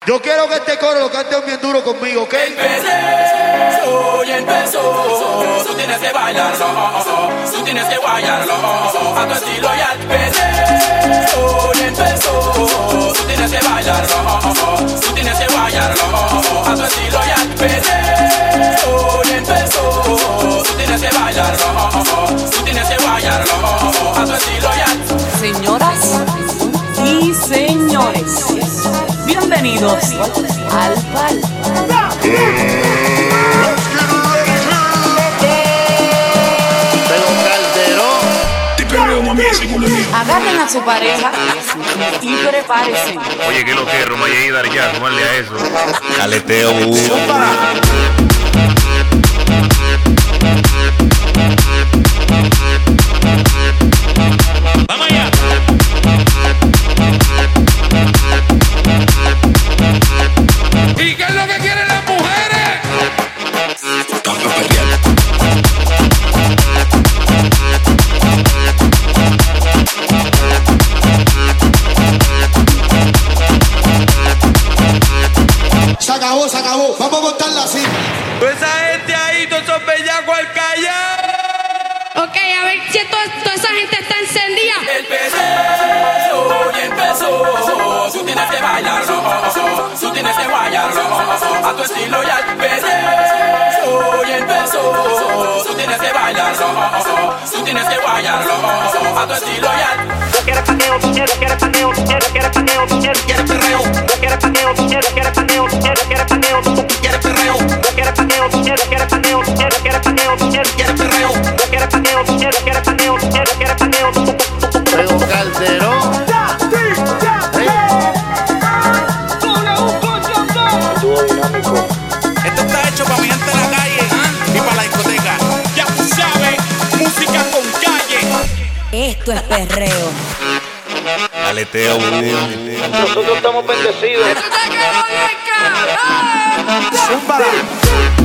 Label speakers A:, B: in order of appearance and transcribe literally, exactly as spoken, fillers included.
A: Yo quiero que este coro lo canten bien duro conmigo, ¿ok?
B: Empezó y empezó. Tú tienes que bailarlo, tú tienes que guayarlo a tu estilo ya empezó y empezó. Tú tienes que bailarlo, tú tienes que guayarlo a tu estilo ya empezó y empezó. Tú tienes que bailarlo, tú tienes que guayarlo a tu estilo ya.
C: Señoras y señores, bienvenidos al Pal. Agarren a su pareja y prepárense.
D: Oye, que lo que Romay y Daría, súmale a eso. Caleteo. Vamos allá.
B: ¿Y qué es lo que quieren las mujeres?
A: Se acabó, se acabó. Vamos a montarla así.
B: Pues esa gente ahí, todos esos bellacos al callar.
E: Ok, a ver si to toda esa gente está encendida.
B: Empezó y empezó. Tú tienes que bailarlo, tú tienes que guayarlo a tu estilo ya empezó y empezó. Tú tienes que bailarlo, tú tienes que guayarlo a tu estilo ya.
F: Tú quieres paneo, tú quieres, quieres paneo, tú quieres, quieres paneo, tú quieres, quieres perreo. Tú quieres paneo, tú quieres, quieres paneo, tú quieres, quieres paneo, tú quieres perreo. Tú quieres paneo, tú quieres, quieres paneo, tú quieres, quieres paneo, tú quieres, quieres perreo. Tú quieres paneo, tú quieres, quieres paneo, tú quieres, quieres paneo, tú
A: Tego Calderón.
B: Esto está hecho para mi gente en la calle y para la discoteca. Ya tú sabes, música con calle.
C: Esto es perreo.
D: Caleteo.
F: nosotros estamos bendecidos.
A: Zúmbala.